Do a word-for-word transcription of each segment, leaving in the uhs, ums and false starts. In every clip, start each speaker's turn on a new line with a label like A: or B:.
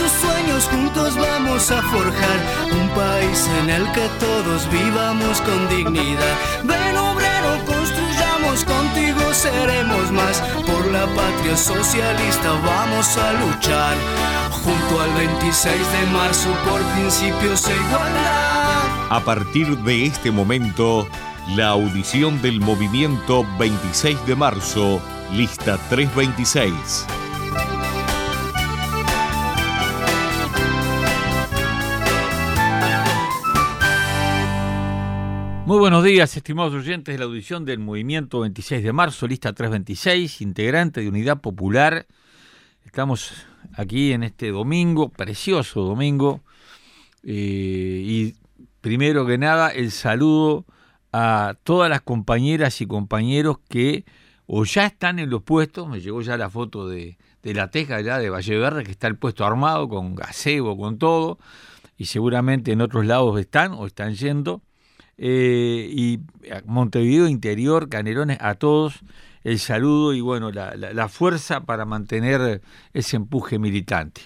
A: tus sueños juntos vamos a forjar un país en el que todos vivamos con dignidad. Ven obrero, construyamos, contigo seremos más. Por la patria socialista vamos a luchar, junto al veintiséis de marzo por principios e igualdad.
B: A partir de este momento, la audición del movimiento veintiséis de marzo, lista trescientos veintiséis.
C: Muy buenos días, estimados oyentes de la audición del movimiento veintiséis de marzo, lista trescientos veintiséis, integrante de Unidad Popular. Estamos aquí en este domingo, precioso domingo, eh, y primero que nada el saludo a todas las compañeras y compañeros que o ya están en los puestos. Me llegó ya la foto de, de la Teja ya de Valle Verde, que está el puesto armado con gazebo, con todo, y seguramente en otros lados están o están yendo. Eh, y Montevideo Interior, Canelones, a todos el saludo y bueno, la, la, la fuerza para mantener ese empuje militante.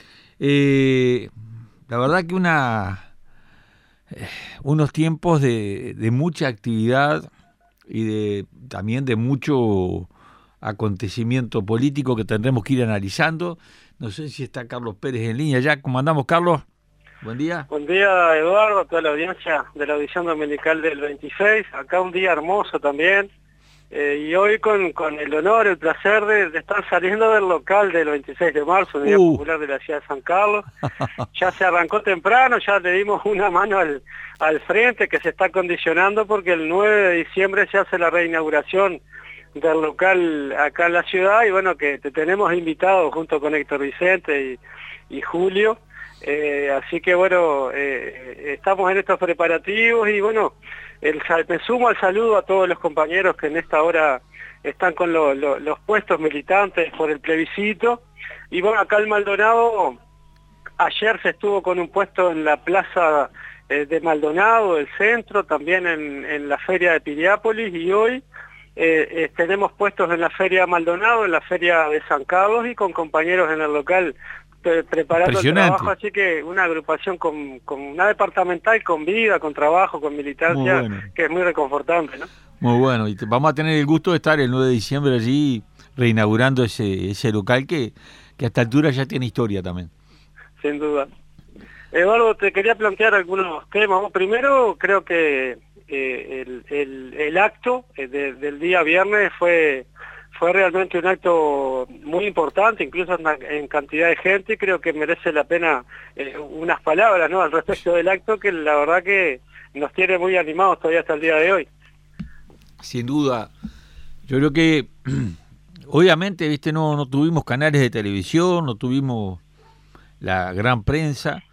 C: Eh, la verdad que una eh, unos tiempos de, de mucha actividad y de también de mucho acontecimiento político que tendremos que ir analizando. No sé si está Carlos Pérez en línea ya. ¿Cómo andamos, Carlos? Buen día.
D: Buen día, Eduardo, a toda la audiencia de la audición dominical del veintiséis. Acá un día hermoso también. Eh, y hoy con, con el honor, el placer de, de estar saliendo del local del veintiséis de marzo, Unidad
C: Uh.
D: Popular de la ciudad de San Carlos. Ya se arrancó temprano, ya le dimos una mano al, al frente que se está condicionando porque el nueve de diciembre se hace la reinauguración del local acá en la ciudad y bueno, que te tenemos invitados junto con Héctor Vicente y, y Julio. Eh, así que bueno, eh, estamos en estos preparativos y bueno, el, me sumo al saludo a todos los compañeros que en esta hora están con lo, lo, los puestos militantes por el plebiscito. Y bueno, acá en Maldonado, ayer se estuvo con un puesto en la plaza eh, de Maldonado, del centro, también en, en la feria de Piriápolis y hoy eh, eh, tenemos puestos en la feria Maldonado, en la feria de San Carlos y con compañeros en el local preparando el trabajo, así que una agrupación con, con una departamental con vida, con trabajo, con militancia, bueno, que es muy reconfortante, ¿no?
C: Muy bueno, y te, vamos a tener el gusto de estar el nueve de diciembre allí reinaugurando ese ese local que, que a esta altura ya tiene historia también.
D: Sin duda. Eduardo, te quería plantear algunos temas. Primero, creo que eh, el, el, el acto de, del día viernes fue... Fue realmente un acto muy importante, incluso en, en cantidad de gente, y creo que merece la pena eh, unas palabras, ¿no?, al respecto del acto, que la verdad que nos tiene muy animados todavía hasta el día de hoy.
C: Sin duda. Yo creo que, obviamente, viste, no, no tuvimos canales de televisión, no tuvimos la gran prensa,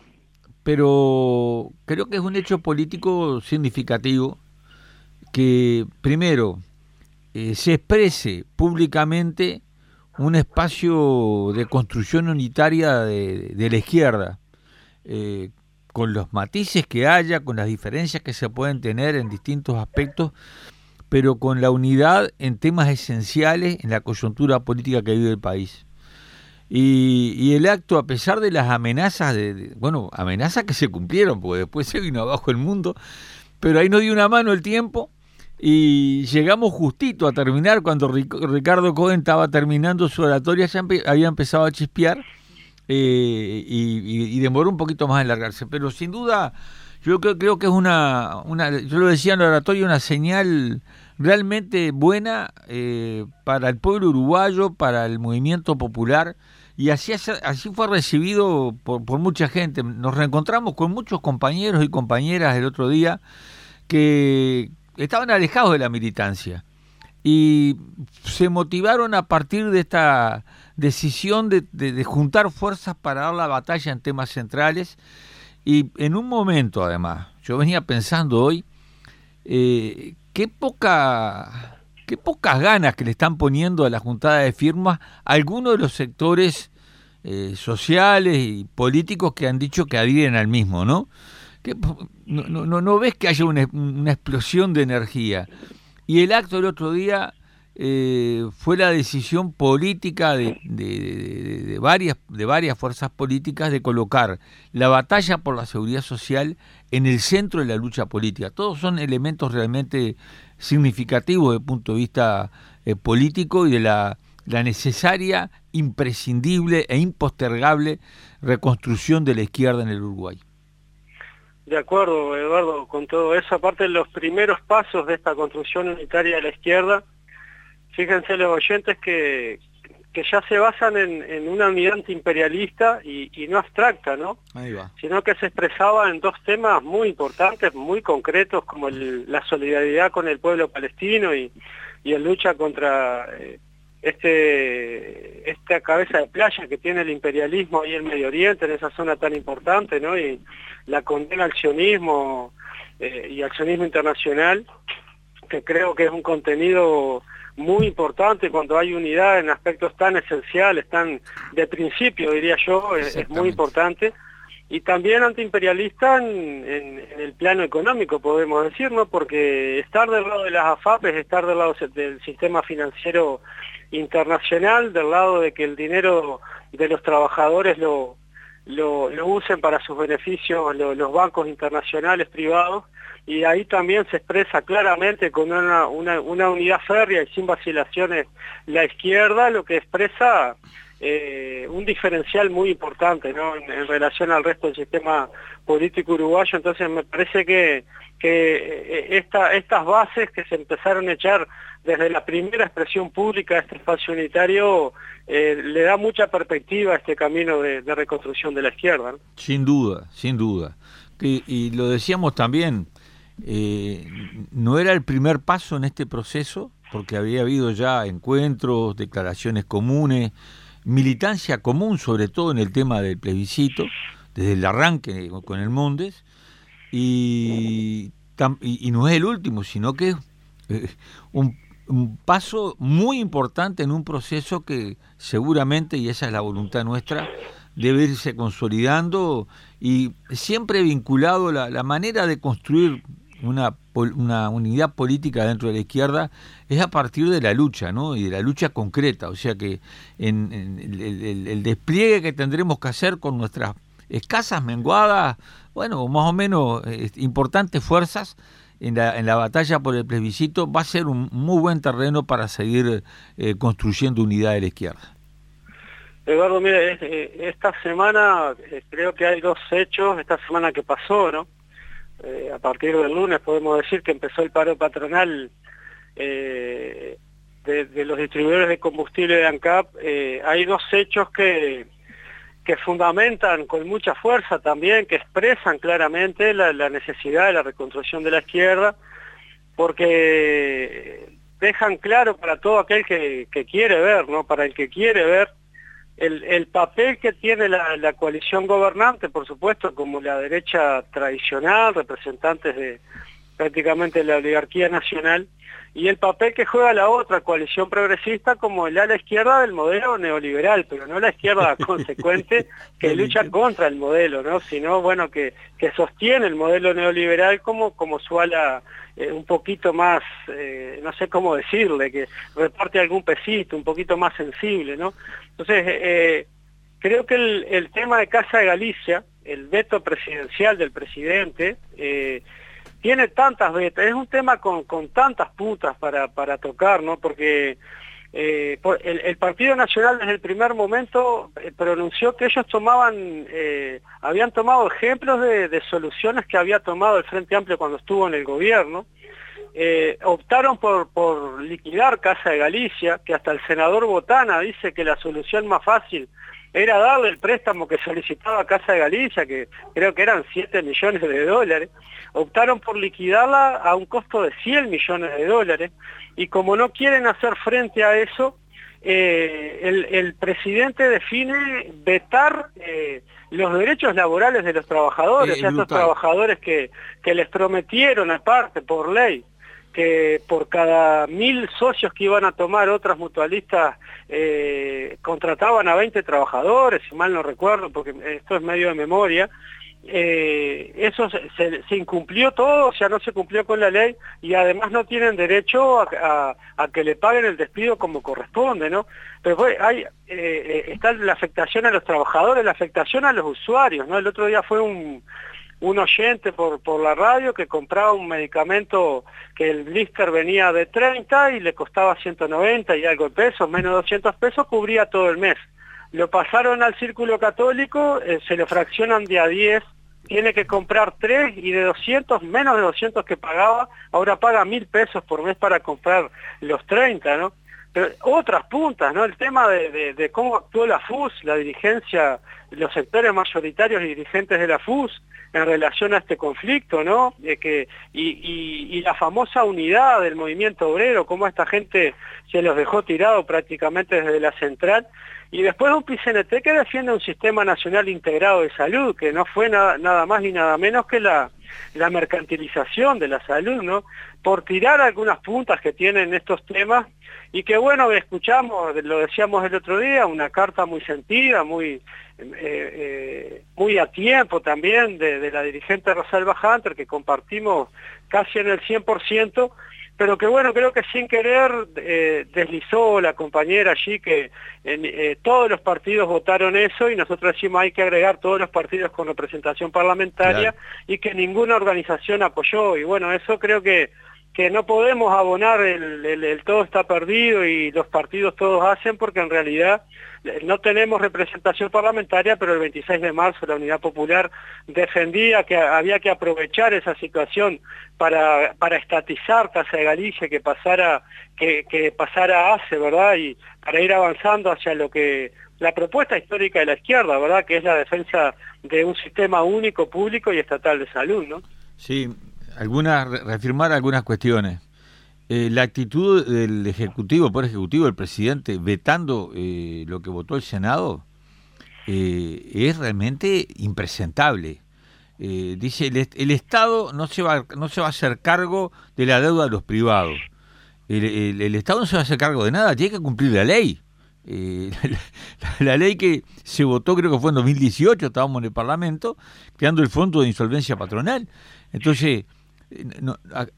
C: pero creo que es un hecho político significativo que, primero, Eh, se exprese públicamente un espacio de construcción unitaria de, de la izquierda, eh, con los matices que haya, con las diferencias que se pueden tener en distintos aspectos, pero con la unidad en temas esenciales en la coyuntura política que vive el país. Y, y el acto, a pesar de las amenazas, de, de, bueno, amenazas que se cumplieron, porque después se vino abajo el mundo, pero ahí nos dio una mano el tiempo. Y llegamos justito a terminar cuando Ricardo Cohen estaba terminando su oratoria, ya empe- había empezado a chispear eh, y, y, y demoró un poquito más en largarse. Pero sin duda, yo creo, creo que es una, una, yo lo decía en la oratoria, una señal realmente buena eh, para el pueblo uruguayo, para el movimiento popular, y así, así fue recibido por, por mucha gente. Nos reencontramos con muchos compañeros y compañeras el otro día que estaban alejados de la militancia y se motivaron a partir de esta decisión de, de, de juntar fuerzas para dar la batalla en temas centrales. Y en un momento, además, yo venía pensando hoy eh, qué poca qué pocas ganas que le están poniendo a la juntada de firmas algunos de los sectores eh, sociales y políticos que han dicho que adhieren al mismo, ¿no? Que no, no, no ves que haya una, una explosión de energía. Y el acto del otro día eh, fue la decisión política de, de, de, de, varias, de varias fuerzas políticas de colocar la batalla por la seguridad social en el centro de la lucha política. Todos son elementos realmente significativos desde el punto de vista eh, político y de la, la necesaria, imprescindible e impostergable reconstrucción de la izquierda en el Uruguay.
D: De acuerdo, Eduardo, con todo eso. Aparte de los primeros pasos de esta construcción unitaria de la izquierda, fíjense los oyentes que, que ya se basan en, en una unidad antiimperialista y, y no abstracta, ¿no?
C: Ahí va.
D: Sino que se expresaba en dos temas muy importantes, muy concretos, como el, la solidaridad con el pueblo palestino y, y en lucha contra eh, este esta cabeza de playa que tiene el imperialismo ahí en Medio Oriente, en esa zona tan importante, ¿no? Y la condena al sionismo eh, y al sionismo internacional, que creo que es un contenido muy importante cuando hay unidad en aspectos tan esenciales, tan de principio, diría yo, es, es muy importante. Y también antiimperialista en, en, en el plano económico, podemos decir, ¿no? Porque estar del lado de las A F A P es estar del lado del sistema financiero internacional, del lado de que el dinero de los trabajadores lo, lo, lo usen para sus beneficios lo, los bancos internacionales privados, y ahí también se expresa claramente con una, una, una unidad férrea y sin vacilaciones la izquierda, lo que expresa eh, un diferencial muy importante, ¿no? en, en relación al resto del sistema político uruguayo. Entonces me parece que, que esta, estas bases que se empezaron a echar desde la primera expresión pública de este espacio unitario eh, le da mucha perspectiva a este camino de, de reconstrucción de la izquierda, ¿no?
C: Sin duda, sin duda. Y, y lo decíamos también, eh, no era el primer paso en este proceso, porque había habido ya encuentros, declaraciones comunes, militancia común, sobre todo en el tema del plebiscito, desde el arranque con el Mondes, y, y, y no es el último, sino que es eh, un un paso muy importante en un proceso que seguramente, y esa es la voluntad nuestra, debe irse consolidando y siempre vinculado la, la manera de construir una, una unidad política dentro de la izquierda es a partir de la lucha, ¿no? Y de la lucha concreta, o sea que en, en el, el, el despliegue que tendremos que hacer con nuestras escasas, menguadas, bueno, más o menos eh, importantes fuerzas, En la, en la batalla por el plebiscito, va a ser un muy buen terreno para seguir eh, construyendo unidad de la izquierda.
D: Eduardo, mire, esta semana eh, creo que hay dos hechos, esta semana que pasó, ¿no? Eh, a partir del lunes podemos decir que empezó el paro patronal eh, de, de los distribuidores de combustible de ANCAP. Eh, hay dos hechos que... que fundamentan con mucha fuerza también, que expresan claramente la, la necesidad de la reconstrucción de la izquierda, porque dejan claro para todo aquel que, que quiere ver, ¿no? Para el que quiere ver el, el papel que tiene la, la coalición gobernante, por supuesto, como la derecha tradicional, representantes de prácticamente la oligarquía nacional, y el papel que juega la otra coalición progresista como el ala izquierda del modelo neoliberal, pero no la izquierda consecuente que lucha contra el modelo, ¿no? Sino, bueno, que, que sostiene el modelo neoliberal como, como su ala eh, un poquito más, eh, no sé cómo decirle, que reparte algún pesito, un poquito más sensible, ¿no? Entonces, eh, creo que el, el tema de Casa de Galicia, el veto presidencial del presidente, eh, tiene tantas vetas, es un tema con, con tantas puntas para, para tocar, ¿no? Porque eh, por, el, el Partido Nacional desde el primer momento eh, pronunció que ellos tomaban, eh, habían tomado ejemplos de, de soluciones que había tomado el Frente Amplio cuando estuvo en el gobierno. Eh, optaron por, por liquidar Casa de Galicia, que hasta el senador Botana dice que la solución más fácil era darle el préstamo que solicitaba Casa de Galicia, que creo que eran siete millones de dólares. Optaron por liquidarla a un costo de cien millones de dólares, y como no quieren hacer frente a eso, eh, el, el presidente define vetar eh, los derechos laborales de los trabajadores,
C: eh,
D: a estos trabajadores que, que les prometieron aparte por ley que por cada mil socios que iban a tomar otras mutualistas eh, contrataban a veinte trabajadores, si mal no recuerdo, porque esto es medio de memoria, eh, eso se, se, se incumplió todo, o sea, no se cumplió con la ley y además no tienen derecho a, a, a que le paguen el despido como corresponde, ¿no? Pero pues, hay, eh, está la afectación a los trabajadores, la afectación a los usuarios, ¿no? El otro día fue un, un oyente por, por la radio que compraba un medicamento que el blister venía de treinta y le costaba ciento noventa y algo de pesos, menos doscientos pesos, cubría todo el mes. Lo pasaron al Círculo Católico, eh, se lo fraccionan de a diez, tiene que comprar tres y de doscientos, menos de doscientos que pagaba, ahora paga mil pesos por mes para comprar los treinta, ¿no? Pero otras puntas, ¿no? El tema de, de, de cómo actuó la F U S, la dirigencia, los sectores mayoritarios y dirigentes de la F U S en relación a este conflicto, ¿no? De que, y, y, y la famosa unidad del movimiento obrero, cómo esta gente se los dejó tirado prácticamente desde la central. Y después un P C N T que defiende un sistema nacional integrado de salud, que no fue nada, nada más ni nada menos que la, la mercantilización de la salud, ¿no? Por tirar algunas puntas que tienen estos temas, y que bueno, escuchamos, lo decíamos el otro día, una carta muy sentida, muy, eh, eh, muy a tiempo también de, de la dirigente Rosalba Hunter, que compartimos casi en el cien por ciento, pero que bueno, creo que sin querer eh, deslizó la compañera allí que en, eh, todos los partidos votaron eso y nosotros decimos hay que agregar todos los partidos con representación parlamentaria, claro, y que ninguna organización apoyó, y bueno, eso creo que que no podemos abonar el, el, el todo está perdido y los partidos todos hacen, porque en realidad no tenemos representación parlamentaria, pero el veintiséis de marzo la Unidad Popular defendía que había que aprovechar esa situación para, para estatizar Casa de Galicia, que pasara, que, que pasara a ACE, ¿verdad? Y para ir avanzando hacia lo que la propuesta histórica de la izquierda, ¿verdad? Que es la defensa de un sistema único, público y estatal de salud, ¿no?
C: Sí. Algunas, reafirmar algunas cuestiones. Eh, la actitud del Ejecutivo, por Ejecutivo, del presidente, vetando eh, lo que votó el Senado, eh, es realmente impresentable. Eh, dice, el, el Estado no se, va, no se va a hacer cargo de la deuda de los privados. El, el, el Estado no se va a hacer cargo de nada, tiene que cumplir la ley. Eh, la, la ley que se votó, creo que fue en dos mil dieciocho, estábamos en el Parlamento, creando el Fondo de Insolvencia Patronal. Entonces, no,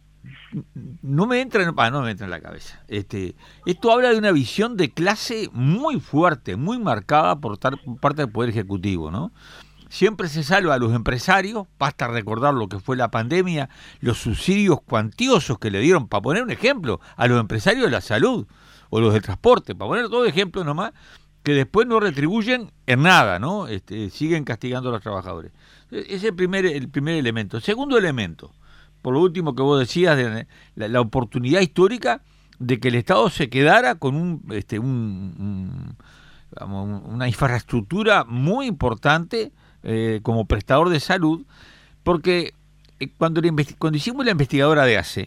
C: no me entra, ah, no me entra en la cabeza. Este, esto habla de una visión de clase muy fuerte, muy marcada por, tar, por parte del Poder Ejecutivo, ¿no? Siempre se salva a los empresarios, basta recordar lo que fue la pandemia, los subsidios cuantiosos que le dieron, para poner un ejemplo, a los empresarios de la salud o los del transporte, para poner todo ejemplo nomás, que después no retribuyen en nada, ¿no? Este, siguen castigando a los trabajadores. Ese es el primer, el primer elemento. Segundo elemento, por lo último que vos decías, de la, la oportunidad histórica de que el Estado se quedara con un, este, un, un, digamos, una infraestructura muy importante eh, como prestador de salud, porque eh, cuando, le cuando hicimos la investigadora de ACE,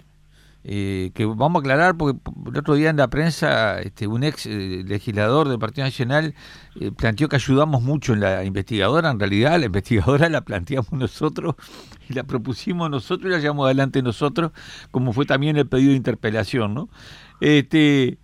C: Eh, que vamos a aclarar porque el otro día en la prensa este, un ex eh, legislador del Partido Nacional eh, planteó que ayudamos mucho en la investigadora. En realidad la investigadora la planteamos nosotros y la propusimos nosotros y la llevamos adelante nosotros, como fue también el pedido de interpelación, ¿no? Este,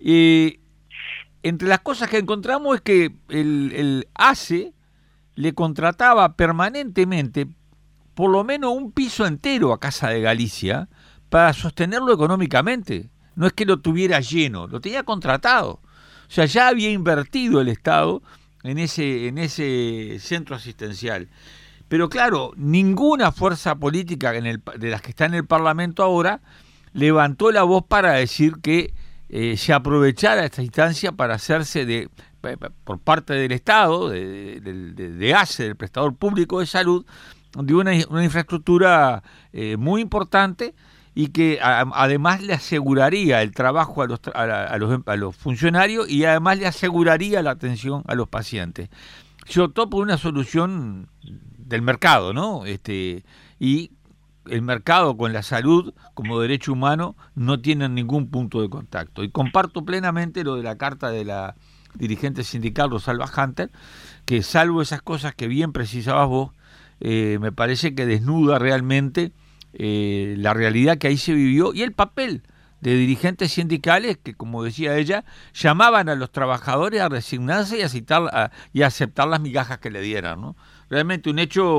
C: eh, entre las cosas que encontramos es que el, el ACE le contrataba permanentemente por lo menos un piso entero a Casa de Galicia para sostenerlo económicamente. No es que lo tuviera lleno, lo tenía contratado. O sea, ya había invertido el Estado en ese, en ese centro asistencial. Pero claro, ninguna fuerza política en el, de las que está en el Parlamento ahora levantó la voz para decir que eh, se aprovechara esta instancia para hacerse de por parte del Estado, de, de, de, de ACE, del prestador público de salud, de una, una infraestructura eh, muy importante, y que a, además le aseguraría el trabajo a los, a, a, los, a los funcionarios y además le aseguraría la atención a los pacientes. Se optó por una solución del mercado, ¿no? Este, y el mercado con la salud como derecho humano no tienen ningún punto de contacto. Y comparto plenamente lo de la carta de la dirigente sindical Rosalba Hunter, que salvo esas cosas que bien precisabas vos, eh, me parece que desnuda realmente Eh, la realidad que ahí se vivió y el papel de dirigentes sindicales que, como decía ella, llamaban a los trabajadores a resignarse y a, citar, a, y a aceptar las migajas que le dieran, ¿no? Realmente un hecho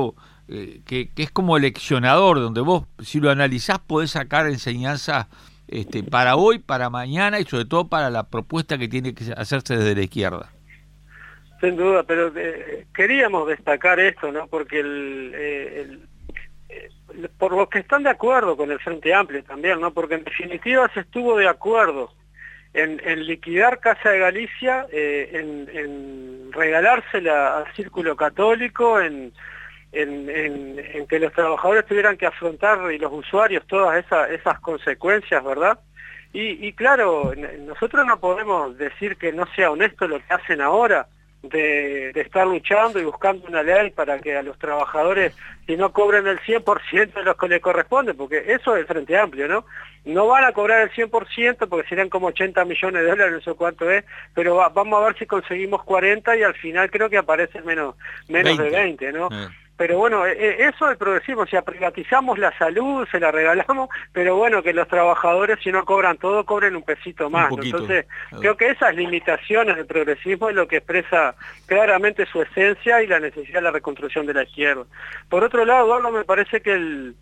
C: eh, que, que es como leccionador, donde vos, si lo analizás, podés sacar enseñanzas este, para hoy, para mañana y sobre todo para la propuesta que tiene que hacerse desde la izquierda.
D: Sin duda, pero eh, queríamos destacar esto, ¿no? Porque el, eh, el, eh, por los que están de acuerdo con el Frente Amplio también, ¿no? Porque en definitiva se estuvo de acuerdo en, en liquidar Casa de Galicia, eh, en, en regalársela al Círculo Católico, en, en, en, en que los trabajadores tuvieran que afrontar y los usuarios todas esas, esas consecuencias, ¿verdad? Y, y claro, nosotros no podemos decir que no sea honesto lo que hacen ahora, De, de estar luchando y buscando una ley para que a los trabajadores, si no cobren el cien por ciento de los que les corresponde, porque eso es el Frente Amplio, ¿no? No van a cobrar el cien por ciento porque serían como ochenta millones de dólares, no sé cuánto es, pero va, vamos a ver si conseguimos cuarenta y al final creo que aparece menos, menos de veinte, ¿no? Eh. Pero bueno, eso es el progresismo, o sea, privatizamos la salud, se la regalamos, pero bueno, que los trabajadores, si no cobran todo, cobren un pesito más, ¿no? Entonces, creo que esas limitaciones del progresismo es lo que expresa claramente su esencia y la necesidad de la reconstrucción de la izquierda. Por otro lado, Eduardo, me parece que el,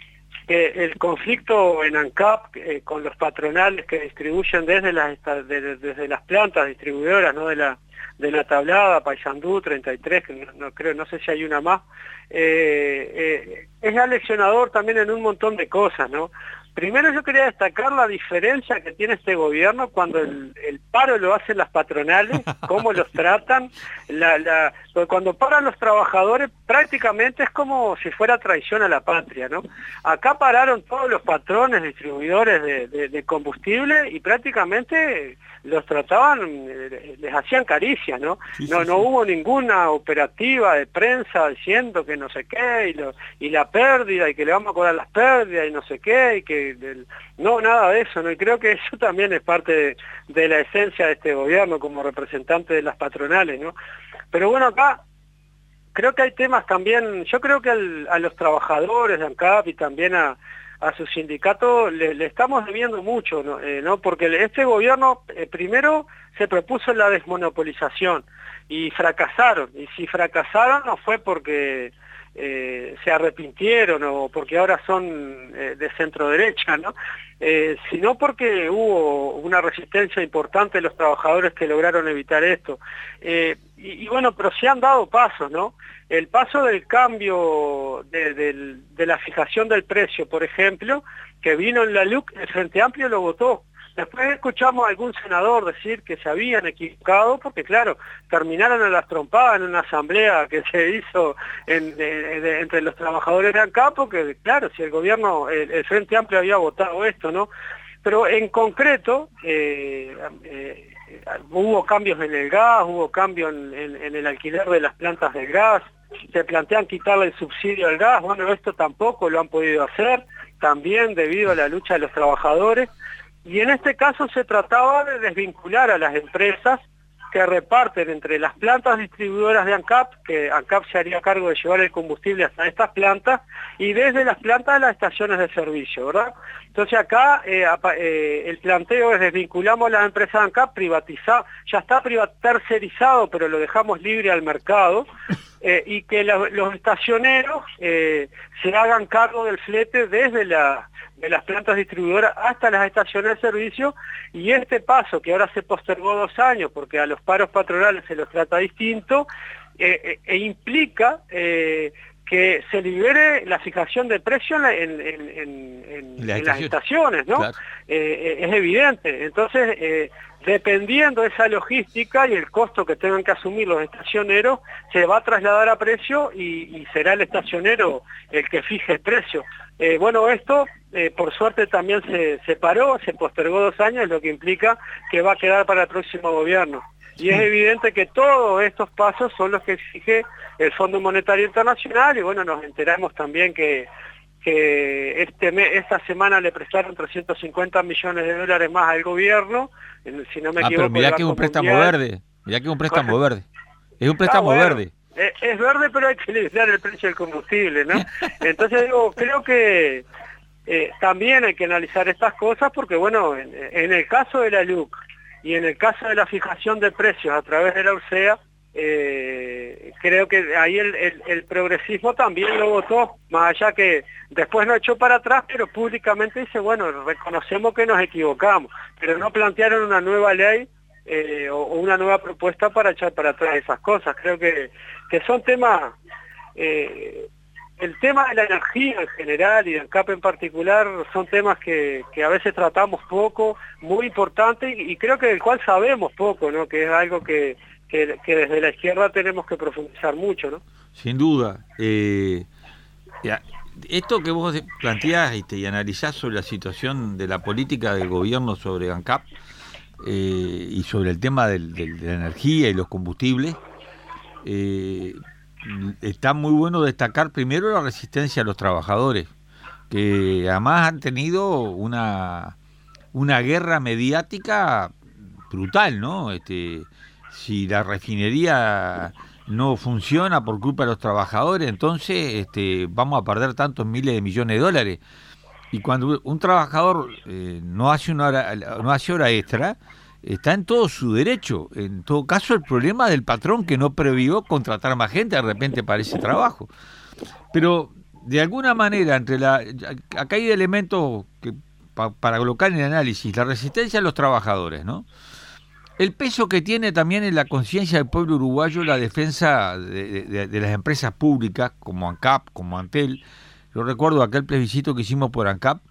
D: que el conflicto en ANCAP eh, con los patronales que distribuyen desde las, desde, desde las plantas distribuidoras, ¿no? de la de la Tablada, Paysandú, treinta y tres, que no, no creo, no sé si hay una más, eh, eh, es aleccionador también en un montón de cosas, ¿no? Primero yo quería destacar la diferencia que tiene este gobierno cuando el, el paro lo hacen las patronales, cómo los tratan, la, la, cuando paran los trabajadores prácticamente es como si fuera traición a la patria, ¿no? Acá pararon todos los patrones, distribuidores de, de, de combustible y prácticamente los trataban, les hacían caricias, ¿no? Sí, no, sí, no sí. hubo ninguna operativa de prensa diciendo que no sé qué, y, lo, y la pérdida, y que le vamos a cobrar las pérdidas, y no sé qué, y que... Del, no, nada de eso, ¿no? Y creo que eso también es parte de, de la esencia de este gobierno como representante de las patronales, ¿no? Pero bueno, acá creo que hay temas también, yo creo que al, a los trabajadores de ANCAP y también a... a su sindicato le, le estamos debiendo mucho, ¿no? Eh, ¿no? Porque este gobierno eh, primero se propuso la desmonopolización y fracasaron, y si fracasaron no fue porque eh, se arrepintieron o porque ahora son eh, de centro derecha, ¿no? Eh, sino porque hubo una resistencia importante de los trabajadores que lograron evitar esto. Eh, y, y bueno, pero se han dado pasos, ¿no? El paso del cambio de, de, de la fijación del precio, por ejemplo, que vino en la L U C, el Frente Amplio lo votó. Después escuchamos a algún senador decir que se habían equivocado, porque claro, terminaron en las trompadas en una asamblea que se hizo en, de, de, entre los trabajadores de ANCAP, porque claro, si el gobierno, el, el Frente Amplio había votado esto, ¿no? Pero en concreto, eh, eh, hubo cambios en el gas, hubo cambios en, en, en el alquiler de las plantas del gas, se plantean quitarle el subsidio al gas, bueno, esto tampoco lo han podido hacer, también debido a la lucha de los trabajadores, y en este caso se trataba de desvincular a las empresas que reparten entre las plantas distribuidoras de ANCAP, que ANCAP se haría cargo de llevar el combustible hasta estas plantas, y desde las plantas de las estaciones de servicio, ¿verdad? Entonces acá eh, eh, el planteo es desvinculamos a las empresas de ANCAP, privatizar, ya está tercerizado, pero lo dejamos libre al mercado, eh, y que la, los estacioneros eh, se hagan cargo del flete desde la... de las plantas distribuidoras hasta las estaciones de servicio, y este paso que ahora se postergó dos años porque a los paros patronales se los trata distinto, eh, eh, implica eh, que se libere la fijación de precio en, en, en, en, en las estaciones, ¿no? Claro. Eh, es evidente. Entonces, eh, dependiendo de esa logística y el costo que tengan que asumir los estacioneros, se va a trasladar a precio y, y será el estacionero el que fije el precio. Eh, bueno, esto eh, por suerte también se, se paró, se postergó dos años, lo que implica que va a quedar para el próximo gobierno. Y es evidente que todos estos pasos son los que exige el Fondo Monetario Internacional, y bueno, nos enteramos también que, que este mes, esta semana le prestaron trescientos cincuenta millones de dólares más al gobierno, si no me
C: ah,
D: equivoco.
C: Pero mirá que es un préstamo mundial. verde, mirá que es un préstamo verde, es un préstamo ah, bueno. verde.
D: Es verde, pero hay que limitar el precio del combustible, ¿no? Entonces digo, creo que eh, también hay que analizar estas cosas porque, bueno, en, en el caso de la L U C y en el caso de la fijación de precios a través de la U R S E A, eh, eh, creo que ahí el, el, el progresismo también lo votó, más allá que después no echó para atrás, pero públicamente dice, bueno, reconocemos que nos equivocamos, pero no plantearon una nueva ley eh, o, o una nueva propuesta para echar para atrás esas cosas. Creo que, que son temas... Eh, el tema de la energía en general y del C A P en particular son temas que, que a veces tratamos poco, muy importantes, y, y creo que del cual sabemos poco, ¿no? Que es algo que, que, que desde la izquierda tenemos que profundizar mucho, ¿no?
C: Sin duda. Eh, ya, esto que vos planteás y, y analizás sobre la situación de la política del gobierno sobre ANCAP eh, y sobre el tema del, del, de la energía y los combustibles, eh, está muy bueno destacar primero la resistencia a los trabajadores, que además han tenido una una guerra mediática brutal, ¿no? Este, si la refinería no funciona por culpa de los trabajadores, entonces este, vamos a perder tantos miles de millones de dólares. Y cuando un trabajador eh, no hace una hora, no hace hora extra, está en todo su derecho. En todo caso, el problema del patrón que no previó contratar más gente de repente para ese trabajo. Pero de alguna manera, entre la acá hay elementos que pa, para colocar en el análisis, la resistencia a los trabajadores, ¿no? El peso que tiene también en la conciencia del pueblo uruguayo la defensa de, de, de las empresas públicas, como ANCAP, como Antel. Yo recuerdo aquel plebiscito que hicimos por ANCAP,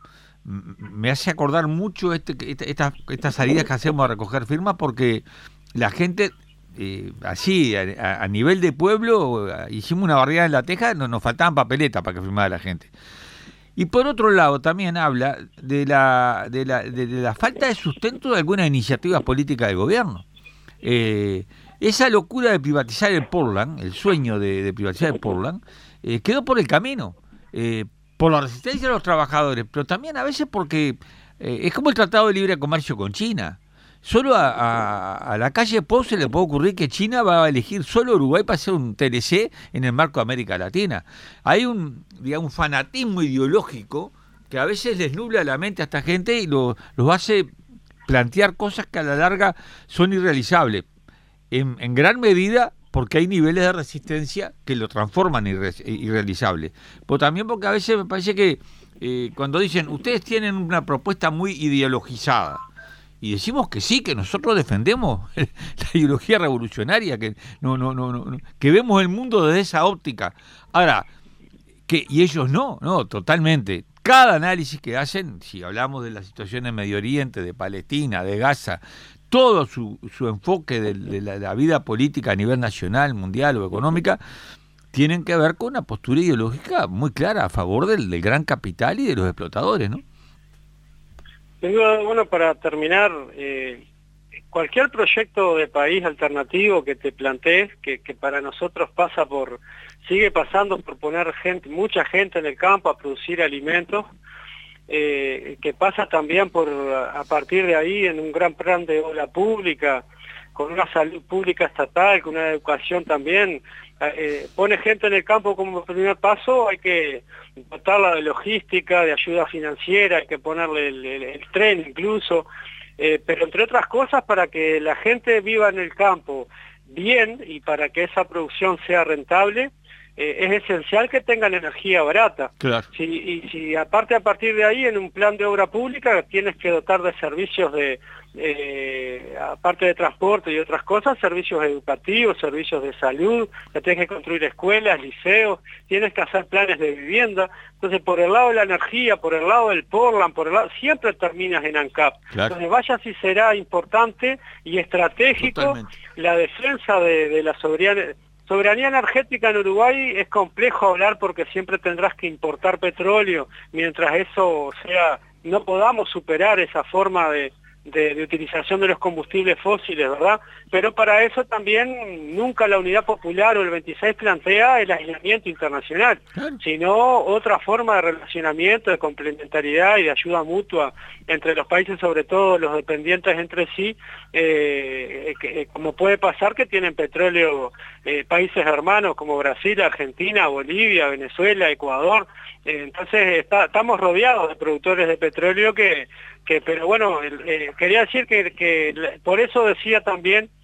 C: me hace acordar mucho este, estas estas salidas que hacemos a recoger firmas, porque la gente, eh, así, a, a nivel de pueblo, hicimos una barriada en La Teja, no, nos faltaban papeletas para que firmara la gente. Y por otro lado también habla de la, de la, de, de la falta de sustento de algunas iniciativas políticas del gobierno. Eh, esa locura de privatizar el Portland, el sueño de, de privatizar el Portland, eh, quedó por el camino. Eh, por la resistencia de los trabajadores, pero también a veces porque eh, es como el Tratado de Libre Comercio con China. Solo a, a, a la calle Pou se le puede ocurrir que China va a elegir solo Uruguay para hacer un T L C en el marco de América Latina. Hay un, digamos, un fanatismo ideológico que a veces les nubla la mente a esta gente y lo, los hace plantear cosas que a la larga son irrealizables. En, en gran medida porque hay niveles de resistencia que lo transforman irre irrealizable. Pero también porque a veces me parece que eh, cuando dicen, ustedes tienen una propuesta muy ideologizada, y decimos que sí, que nosotros defendemos la ideología revolucionaria, que no, no, no, no, que vemos el mundo desde esa óptica. Ahora, que y ellos no, no, totalmente. Cada análisis que hacen, si hablamos de la situación en Medio Oriente, de Palestina, de Gaza, todo su, su enfoque de, de, la, de la vida política a nivel nacional, mundial o económica, tienen que ver con una postura ideológica muy clara a favor del, del gran capital y de los explotadores, ¿no?
D: Bueno, para terminar, eh, cualquier proyecto de país alternativo que te plantees, que, que para nosotros pasa por, sigue pasando por poner gente, mucha gente en el campo a producir alimentos, Eh, que pasa también por, a partir de ahí, en un gran plan de obra pública, con una salud pública estatal, con una educación también, eh, pone gente en el campo como primer paso, hay que dotarla de logística, de ayuda financiera, hay que ponerle el, el, el tren incluso, eh, pero entre otras cosas para que la gente viva en el campo bien y para que esa producción sea rentable, Eh, es esencial que tengan energía barata.
C: Claro.
D: Si, y si aparte a partir de ahí en un plan de obra pública tienes que dotar de servicios de, eh, aparte de transporte y otras cosas, servicios educativos, servicios de salud, que tienes que construir escuelas, liceos, tienes que hacer planes de vivienda. Entonces por el lado de la energía, por el lado del Portland, por el lado, siempre terminas en ANCAP.
C: Claro.
D: Entonces vaya si será importante y estratégico. Totalmente. La defensa de, de la soberanía. Soberanía energética en Uruguay es complejo hablar porque siempre tendrás que importar petróleo, mientras eso sea, no podamos superar esa forma de, de, de utilización de los combustibles fósiles, ¿verdad? Pero para eso también nunca la Unidad Popular o el veintiséis plantea el aislamiento internacional, sino otra forma de relacionamiento, de complementariedad y de ayuda mutua entre los países, sobre todo los dependientes entre sí, eh, que, como puede pasar que tienen petróleo eh, países hermanos como Brasil, Argentina, Bolivia, Venezuela, Ecuador. Eh, entonces está, estamos rodeados de productores de petróleo que, que pero bueno, eh, quería decir que, que por eso decía también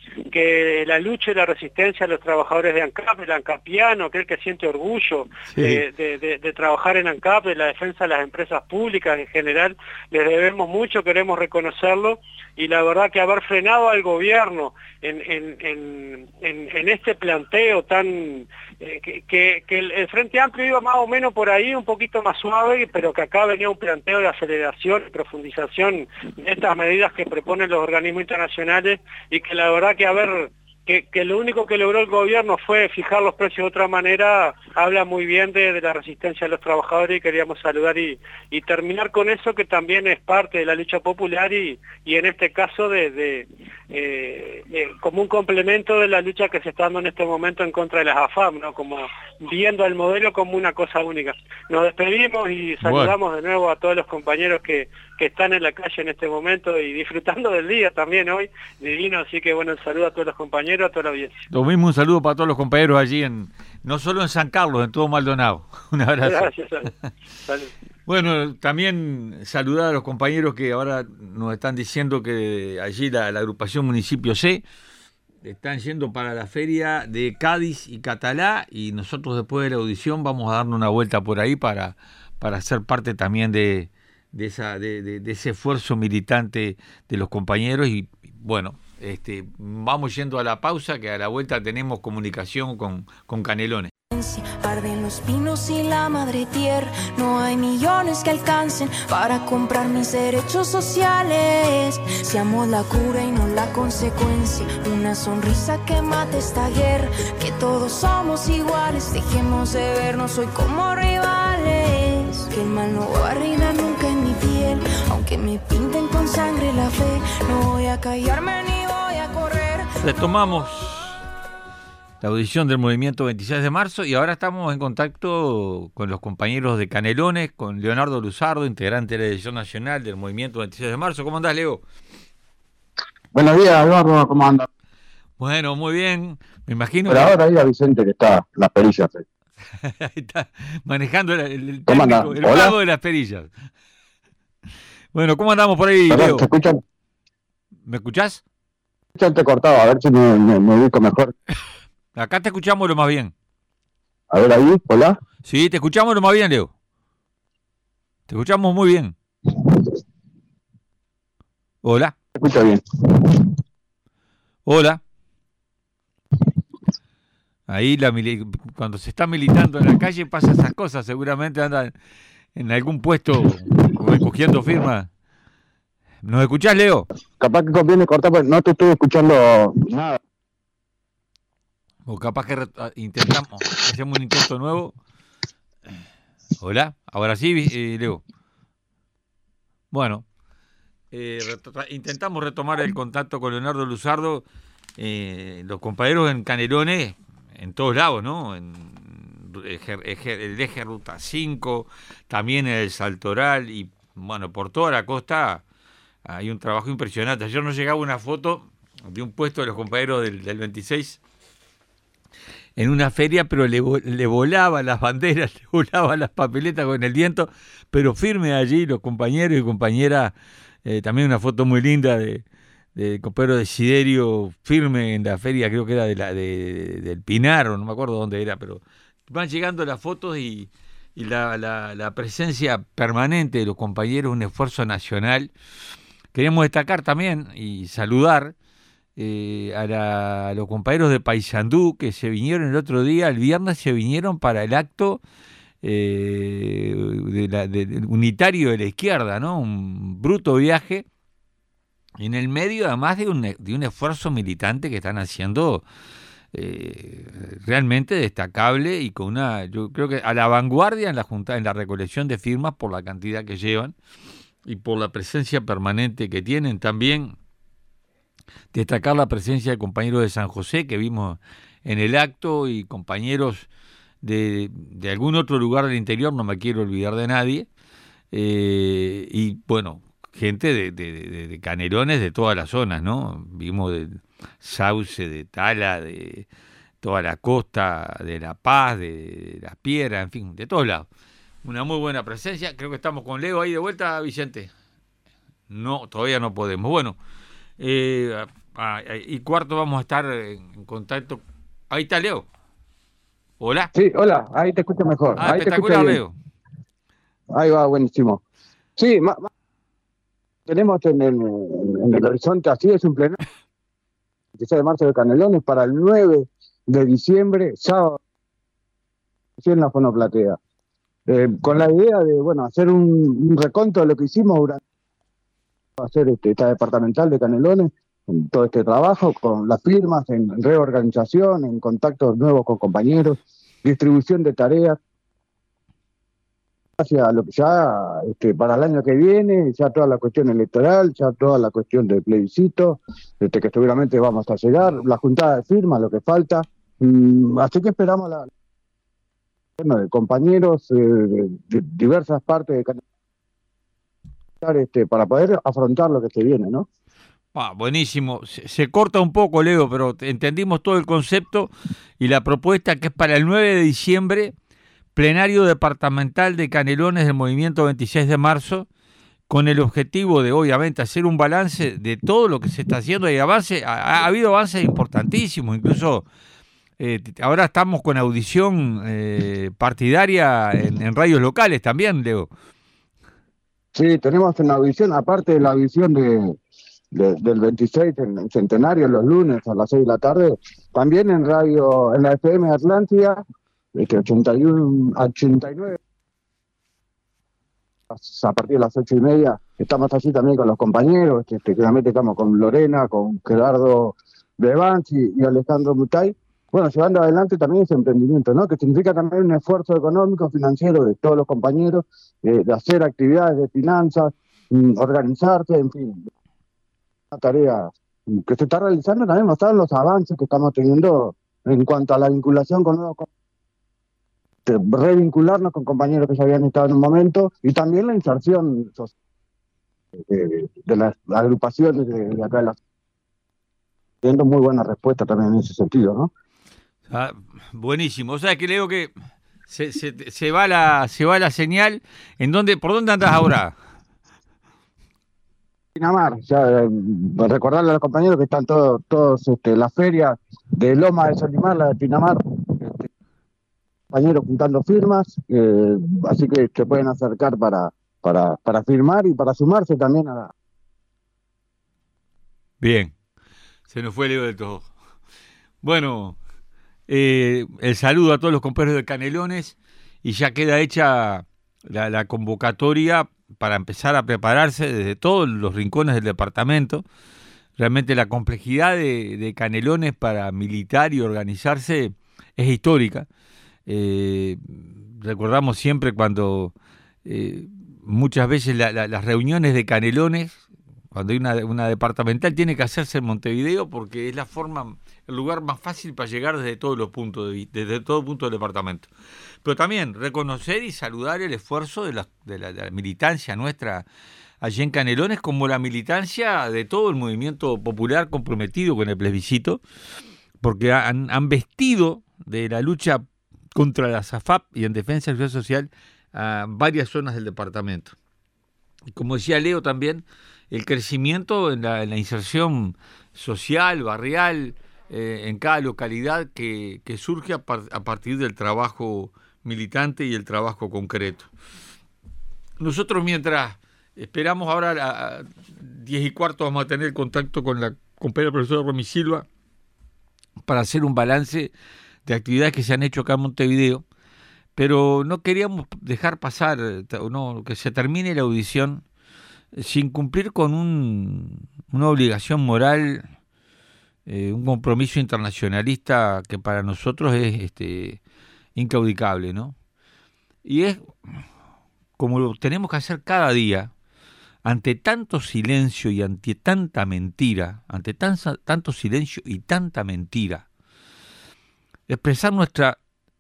D: que la lucha y la resistencia de los trabajadores de ANCAP, el ancapiano, aquel que siente orgullo sí. de, de, de, de trabajar en ANCAP, de la defensa de las empresas públicas en general, les debemos mucho, queremos reconocerlo, y la verdad que haber frenado al gobierno en, en, en, en, en este planteo tan... Eh, que, que, que el, el Frente Amplio iba más o menos por ahí, un poquito más suave, pero que acá venía un planteo de aceleración y profundización de estas medidas que proponen los organismos internacionales, y que la verdad que haber... Que, que lo único que logró el gobierno fue fijar los precios de otra manera, habla muy bien de, de la resistencia de los trabajadores, y queríamos saludar y, y terminar con eso, que también es parte de la lucha popular y, y en este caso de, de eh, eh, como un complemento de la lucha que se está dando en este momento en contra de las AFAP, ¿no? Como viendo al modelo como una cosa única. Nos despedimos y saludamos bueno. de nuevo a todos los compañeros que, que están en la calle en este momento y disfrutando del día también hoy, divino, así que bueno, un saludo a todos los compañeros, a toda la audiencia.
C: Lo mismo, un saludo para todos los compañeros allí, en no solo en San Carlos, en todo Maldonado. Un abrazo.
D: Gracias. Salud.
C: Bueno, también saludar a los compañeros que ahora nos están diciendo que allí la, la agrupación Municipio C están yendo para la feria de Cádiz y Catalá, y nosotros después de la audición vamos a darnos una vuelta por ahí para, para ser parte también de, de, esa, de, de, de ese esfuerzo militante de los compañeros. Y bueno, este, vamos yendo a la pausa, que a la vuelta tenemos comunicación con, con Canelones.
E: Arden los pinos y la madre tierra, no hay millones que alcancen para comprar mis derechos sociales. Seamos la cura y no la consecuencia, una sonrisa que mate esta guerra, que todos somos iguales, dejemos de vernos hoy como rivales. Que el mal no va a reinar nunca en mi piel, aunque me pinten con sangre la fe, no voy a callarme ni voy a correr.
C: Retomamos la audición del movimiento veintiséis de marzo, y ahora estamos en contacto con los compañeros de Canelones, con Leonardo Luzardo, integrante de la edición nacional del movimiento veintiséis de marzo. ¿Cómo andás, Leo?
F: Buenos días, Eduardo, ¿cómo andas?
C: Bueno, muy bien, me imagino.
F: Pero que... ahora ahí a Vicente, que está las perillas.
C: Ahí está manejando el, el, técnico, el pago de las perillas. Bueno, ¿cómo andamos por ahí,
F: Perdón,
C: Leo?
F: ¿te escuchan?
C: ¿Me escuchás?
F: Te cortado, a ver si me, me, me ubico mejor.
C: Acá te escuchamos lo más bien.
F: A ver ahí, hola.
C: Sí, te escuchamos lo más bien, Leo. Te escuchamos muy bien. Hola.
F: Te escucho bien.
C: Hola. Ahí la cuando se está militando en la calle pasa esas cosas, seguramente andan en algún puesto recogiendo firmas. ¿Nos escuchás, Leo?
F: Capaz que conviene cortar, porque no te estoy escuchando nada.
C: O capaz que intentamos, hacemos un intento nuevo. Hola, ahora sí, eh, Leo. Bueno, eh, intentamos retomar el contacto con Leonardo Luzardo, eh, los compañeros en Canelones, en todos lados, ¿no? En el eje Ruta cinco, también en el Saltoral, y bueno, por toda la costa hay un trabajo impresionante. Ayer nos llegaba una foto de un puesto de los compañeros del, del veintiséis en una feria, pero le, le volaban las banderas, le volaban las papeletas con el viento, pero firme allí los compañeros y compañeras. Eh, también una foto muy linda de, de compañero de Siderio, firme en la feria, creo que era de la de, de, del Pinar, o no me acuerdo dónde era, pero van llegando las fotos y, y la, la, la presencia permanente de los compañeros, un esfuerzo nacional. Queremos destacar también y saludar Eh, a, la, a los compañeros de Paysandú, que se vinieron el otro día, el viernes se vinieron para el acto eh, de la, de, de, unitario de la izquierda, ¿no? Un bruto viaje en el medio, además de un, de un esfuerzo militante que están haciendo eh, realmente destacable, y con una, yo creo que a la vanguardia en la junta, en la recolección de firmas, por la cantidad que llevan y por la presencia permanente que tienen. También destacar la presencia de compañeros de San José que vimos en el acto, y compañeros de, de algún otro lugar del interior, no me quiero olvidar de nadie, eh, y bueno, gente de, de, de, de Canelones de todas las zonas, ¿no? Vimos de Sauce, de Tala, de toda la costa, de La Paz, de Las Piedras, en fin, de todos lados. Una muy buena presencia. Creo que estamos con Leo ahí de vuelta, Vicente. No, todavía no podemos. Bueno, Eh, ah, y cuarto vamos a estar en contacto. Ahí está Leo. Hola.
F: Sí, hola, ahí te escucho mejor.
C: Ah,
F: ahí te escucho
C: espectacular,
F: bien.
C: Leo.
F: Ahí va, buenísimo. Sí, ma- ma- tenemos en el, en el horizonte, así es un plenario, veintiséis de marzo de Canelones, para el nueve de diciembre, sábado, en la Fonoplatea. Eh, con la idea de, bueno, hacer un, un reconto de lo que hicimos durante hacer este, esta departamental de Canelones, en todo este trabajo, con las firmas, en reorganización, en contactos nuevos con compañeros, distribución de tareas, hacia lo que ya este, para el año que viene, ya toda la cuestión electoral, ya toda la cuestión del plebiscito, este, que seguramente vamos a llegar, la juntada de firmas, lo que falta. Mm, así que esperamos la bueno, de compañeros eh, de, de diversas partes de Canelones, este, para poder afrontar lo que se viene, ¿no?
C: Ah, buenísimo. Se, se corta un poco, Leo, pero entendimos todo el concepto y la propuesta que es para el nueve de diciembre, plenario departamental de Canelones del Movimiento veintiséis de marzo, con el objetivo de, obviamente, hacer un balance de todo lo que se está haciendo. Hay avance, ha, ha habido avances importantísimos, incluso eh, ahora estamos con audición eh, partidaria en, en radios locales también, Leo.
F: Sí, tenemos una audición, aparte de la audición de, de- del veintiséis en el Centenario, los lunes a las seis de la tarde, también en radio, en la F M de Atlántida, este, ochenta y uno, ochenta y nueve, a partir de las ocho y media, estamos allí también con los compañeros, este, realmente estamos con Lorena, con Gerardo Bevans y, y Alejandro Mutay, bueno, llevando adelante también ese emprendimiento, ¿no? Que significa también un esfuerzo económico, financiero de todos los compañeros, eh, de hacer actividades de finanzas, mm, organizarse, en fin, una tarea mm, que se está realizando también, mostrar los avances que estamos teniendo en cuanto a la vinculación con nuevos com- de revincularnos con compañeros que ya habían estado en un momento y también la inserción social de, de las agrupaciones de, de acá de la teniendo muy buena respuesta también en ese sentido, ¿no?
C: Ah, buenísimo. O sea que Leo que se, se, se va la se va la señal. ¿En dónde, por dónde andas ahora?
F: Pinamar, ya eh, recordarle a los compañeros que están todos, todos este, las ferias de Loma de Solimar, la de Pinamar, este, compañeros juntando firmas, eh, así que se pueden acercar para, para, para firmar y para sumarse también a la...
C: Bien. Se nos fue Leo del todo. Bueno, eh, el saludo a todos los compañeros de Canelones y ya queda hecha la, la convocatoria para empezar a prepararse desde todos los rincones del departamento. Realmente la complejidad de, de Canelones para militar y organizarse es histórica. Eh, recordamos siempre cuando eh, muchas veces la, la, las reuniones de Canelones, cuando hay una, una departamental, tiene que hacerse en Montevideo porque es la forma, el lugar más fácil para llegar desde todos los puntos de vista, desde todo punto del departamento. Pero también reconocer y saludar el esfuerzo de la, de la, de la militancia nuestra allí en Canelones, como la militancia de todo el movimiento popular comprometido con el plebiscito, porque han, han vestido de la lucha contra la SAFAP y en defensa de la seguridad social a varias zonas del departamento. Y como decía Leo también, el crecimiento en la, en la inserción social, barrial, eh, en cada localidad que, que surge a, par, a partir del trabajo militante y el trabajo concreto. Nosotros, mientras esperamos ahora a diez y cuarto, vamos a tener contacto con la compañera profesora Romy Silva para hacer un balance de actividades que se han hecho acá en Montevideo, pero no queríamos dejar pasar, no, que se termine la audición sin cumplir con un, una obligación moral, eh, un compromiso internacionalista que para nosotros es este, incaudicable, ¿no? Y es como lo tenemos que hacer cada día, ante tanto silencio y ante tanta mentira, ante tan, tanto silencio y tanta mentira, expresar nuestra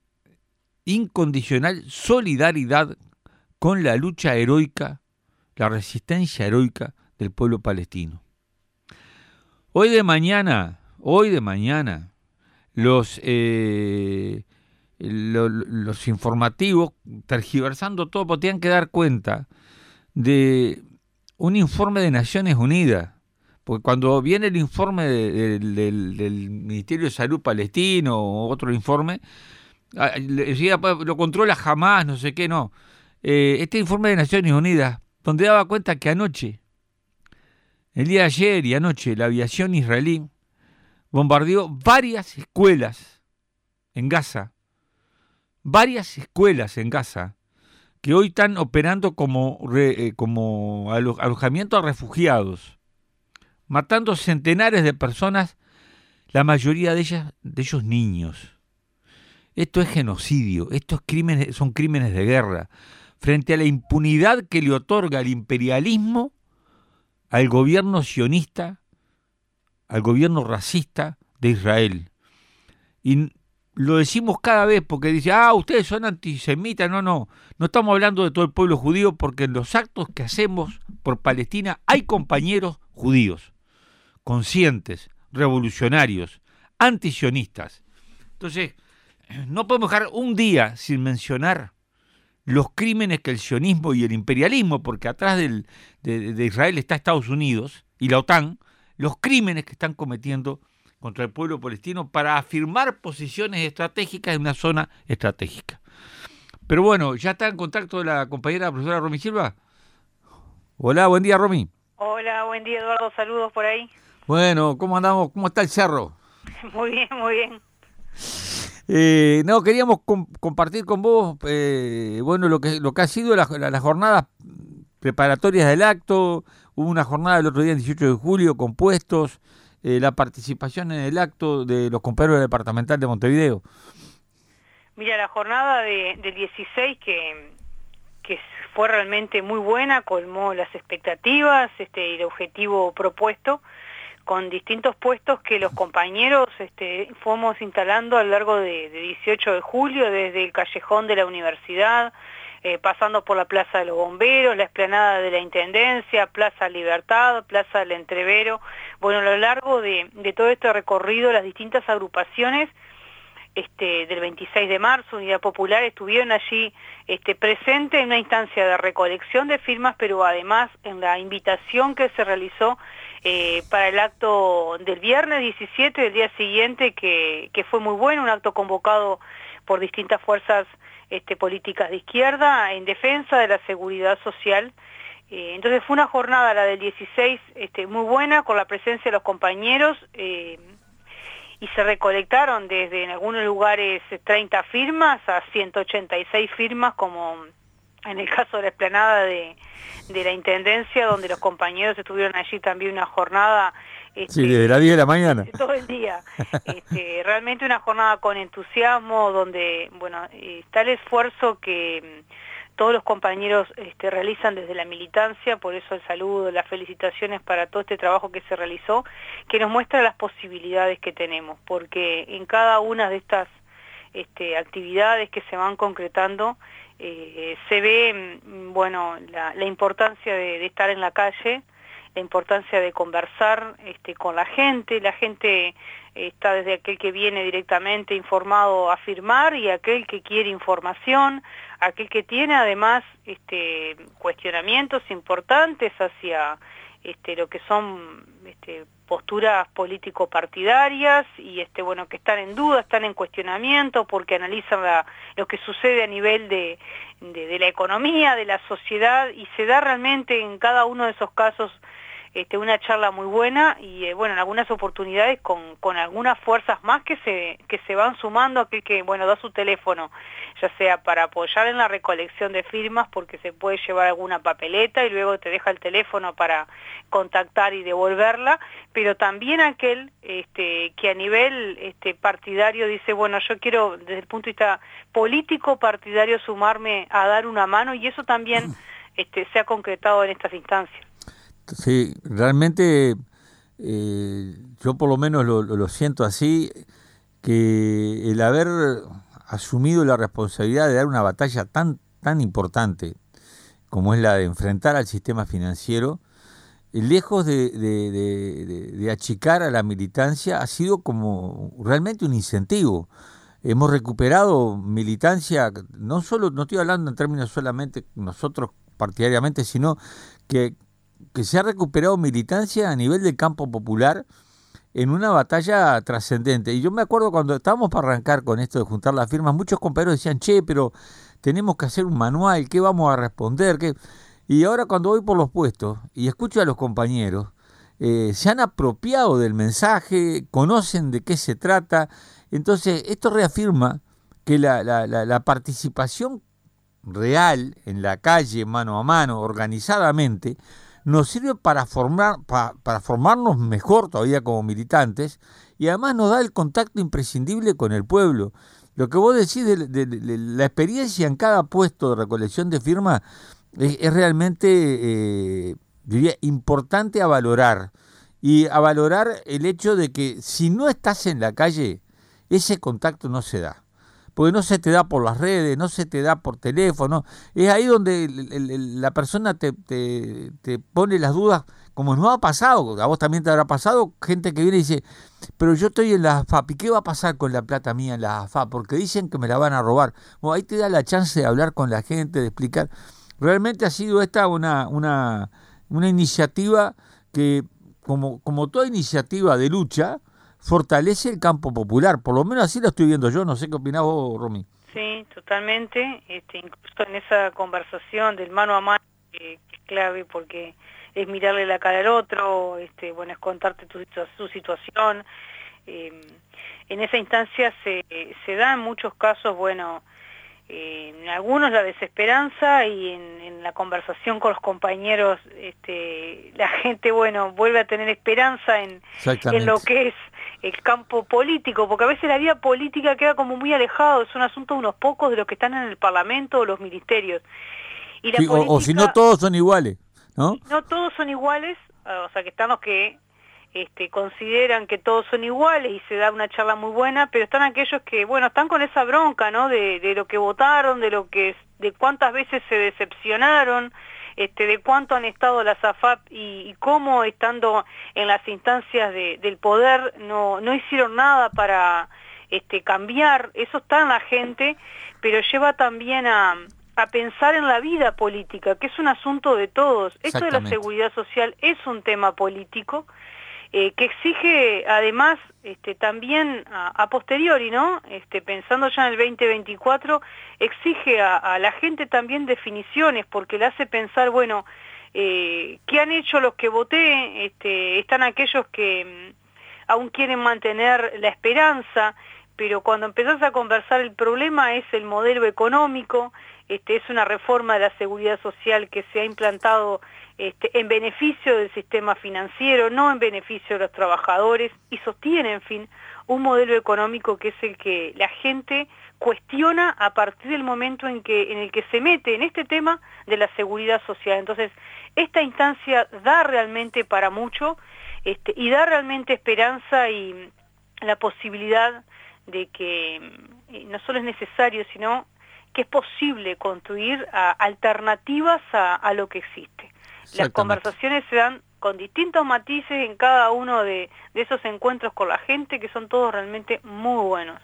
C: incondicional solidaridad con la lucha heroica, la resistencia heroica del pueblo palestino. Hoy de mañana, hoy de mañana, los, eh, lo, los informativos, tergiversando todo, podían que dar cuenta de un informe de Naciones Unidas porque cuando viene el informe de, de, del, del Ministerio de Salud palestino o otro informe, decía, lo controla Hamás, no sé qué, no. Eh, este informe de Naciones Unidas, donde daba cuenta que anoche, el día de ayer y anoche, la aviación israelí bombardeó varias escuelas en Gaza, varias escuelas en Gaza, que hoy están operando como, re, eh, como alo, alojamiento a refugiados, matando centenares de personas, la mayoría de ellas, de ellos niños. Esto es genocidio, estos crímenes son crímenes de guerra, frente a la impunidad que le otorga el imperialismo al gobierno sionista, al gobierno racista de Israel. Y lo decimos cada vez porque dice, ah, ustedes son antisemitas. No, no, no estamos hablando de todo el pueblo judío, porque en los actos que hacemos por Palestina hay compañeros judíos, conscientes, revolucionarios, antisionistas. Entonces, no podemos dejar un día sin mencionar los crímenes que el sionismo y el imperialismo, porque atrás del, de, de Israel está Estados Unidos y la OTAN, los crímenes que están cometiendo contra el pueblo palestino para afirmar posiciones estratégicas en una zona estratégica. Pero bueno, ¿ya está en contacto la compañera profesora Romy Silva? Hola, buen día, Romy.
G: Hola, buen día, Eduardo, saludos por ahí.
C: Bueno, ¿cómo andamos? ¿Cómo está el cerro?
G: Muy bien, muy bien.
C: Eh, no, queríamos com- compartir con vos, eh, bueno, lo que lo que ha sido las la, la jornadas preparatorias del acto. Hubo una jornada el otro día, el dieciocho de julio, con puestos, eh, la participación en el acto de los compañeros del departamental de Montevideo.
G: Mira, la jornada de, del dieciséis que, que fue realmente muy buena, colmó las expectativas este, y el objetivo propuesto, con distintos puestos que los compañeros este, fuimos instalando a lo largo de, de dieciocho de julio, desde el callejón de la universidad, eh, pasando por la Plaza de los Bomberos, la explanada de la Intendencia, Plaza Libertad, Plaza del Entrevero. Bueno, a lo largo de, de todo este recorrido, las distintas agrupaciones este, del veintiséis de marzo, Unidad Popular, estuvieron allí este, presentes en una instancia de recolección de firmas, pero además en la invitación que se realizó Eh, para el acto del viernes diecisiete, del día siguiente, que, que fue muy bueno, un acto convocado por distintas fuerzas este, políticas de izquierda en defensa de la seguridad social. Eh, entonces fue una jornada, la del dieciséis, este, muy buena, con la presencia de los compañeros, eh, y se recolectaron desde en algunos lugares treinta firmas a ciento ochenta y seis firmas, como en el caso de la explanada de, de la Intendencia, donde los compañeros estuvieron allí también una jornada. Este,
C: sí, desde las diez de la mañana.
G: Todo el día. Este, realmente una jornada con entusiasmo, donde, bueno, está el esfuerzo que todos los compañeros este, realizan desde la militancia, por eso el saludo, las felicitaciones para todo este trabajo que se realizó, que nos muestra las posibilidades que tenemos, porque en cada una de estas este, actividades que se van concretando, Eh, se ve, bueno, la, la importancia de, de estar en la calle, la importancia de conversar este, con la gente. La gente eh, está desde aquel que viene directamente informado a firmar y aquel que quiere información, aquel que tiene además este, cuestionamientos importantes hacia este, lo que son este, posturas político-partidarias y este, bueno, que están en duda, están en cuestionamiento porque analizan la, lo que sucede a nivel de, de, de la economía, de la sociedad, y se da realmente en cada uno de esos casos este, una charla muy buena y eh, bueno, en algunas oportunidades con, con algunas fuerzas más que se, que se van sumando, aquel que bueno, da su teléfono, ya sea para apoyar en la recolección de firmas, porque se puede llevar alguna papeleta y luego te deja el teléfono para contactar y devolverla, pero también aquel este, que a nivel este, partidario dice, bueno, yo quiero desde el punto de vista político partidario sumarme a dar una mano, y eso también este, se ha concretado en estas instancias.
C: Sí, realmente eh, yo por lo menos lo, lo siento así, que el haber asumido la responsabilidad de dar una batalla tan, tan importante como es la de enfrentar al sistema financiero, lejos de, de, de, de, de achicar a la militancia, ha sido como realmente un incentivo. Hemos recuperado militancia, no solo, no estoy hablando en términos solamente nosotros partidariamente, sino que que se ha recuperado militancia a nivel del campo popular en una batalla trascendente. Y yo me acuerdo cuando estábamos para arrancar con esto de juntar las firmas, muchos compañeros decían, che, pero tenemos que hacer un manual, ¿qué vamos a responder? ¿Qué? Y ahora cuando voy por los puestos y escucho a los compañeros, eh, se han apropiado del mensaje, conocen de qué se trata. Entonces, esto reafirma que la, la, la, la participación real en la calle, mano a mano, organizadamente, nos sirve para formar para, para formarnos mejor todavía como militantes y además nos da el contacto imprescindible con el pueblo. Lo que vos decís de, de, de, de la experiencia en cada puesto de recolección de firmas es, es realmente, eh, diría, importante a valorar. Y a valorar el hecho de que si no estás en la calle, ese contacto no se da. Porque no se te da por las redes, no se te da por teléfono. Es ahí donde el, el, el, la persona te, te, te pone las dudas, como nos ha pasado, a vos también te habrá pasado, gente que viene y dice, pero yo estoy en la A F A P, ¿y qué va a pasar con la plata mía en la A F A P? Porque dicen que me la van a robar. Bueno, ahí te da la chance de hablar con la gente, de explicar. Realmente ha sido esta una, una, una iniciativa que, como, como toda iniciativa de lucha, fortalece el campo popular, por lo menos así lo estoy viendo yo, no sé qué opinás vos, Romy.
G: Sí, totalmente, este, incluso en esa conversación del mano a mano, que, que es clave porque es mirarle la cara al otro, este, bueno, es contarte tu, tu situación, eh, en esa instancia se, se da en muchos casos, bueno, eh, en algunos la desesperanza y en, en la conversación con los compañeros, este, la gente, bueno, vuelve a tener esperanza en, en lo que es el campo político, porque a veces la vida política queda como muy alejado, es un asunto de unos pocos de los que están en el Parlamento o los ministerios. Y la
C: sí,
G: política,
C: o, o si no todos son iguales, ¿no?
G: No todos son iguales, o sea que están los que este, consideran que todos son iguales y se da una charla muy buena, pero están aquellos que, bueno, están con esa bronca, ¿no? De, de lo que votaron, de lo que, de cuántas veces se decepcionaron, Este, de cuánto han estado las A F A P y, y cómo estando en las instancias de, del poder no, no hicieron nada para este, cambiar. Eso está en la gente, pero lleva también a, a pensar en la vida política, que es un asunto de todos. Esto de la seguridad social es un tema político eh, que exige además este, también a, a posteriori, ¿no? Este, pensando ya en el veinte veinticuatro, exige a, a la gente también definiciones, porque le hace pensar, bueno, eh, ¿qué han hecho los que voté? Este, están aquellos que mm, aún quieren mantener la esperanza, pero cuando empezás a conversar el problema es el modelo económico, este, es una reforma de la seguridad social que se ha implantado este, en beneficio del sistema financiero, no en beneficio de los trabajadores, y sostiene, en fin, un modelo económico que es el que la gente cuestiona a partir del momento en que en el que se mete en este tema de la seguridad social. Entonces, esta instancia da realmente para mucho este, y da realmente esperanza y la posibilidad de que no solo es necesario, sino que es posible construir a, alternativas a, a lo que existe. Las conversaciones se dan con distintos matices en cada uno de, de esos encuentros con la gente, que son todos realmente muy buenos.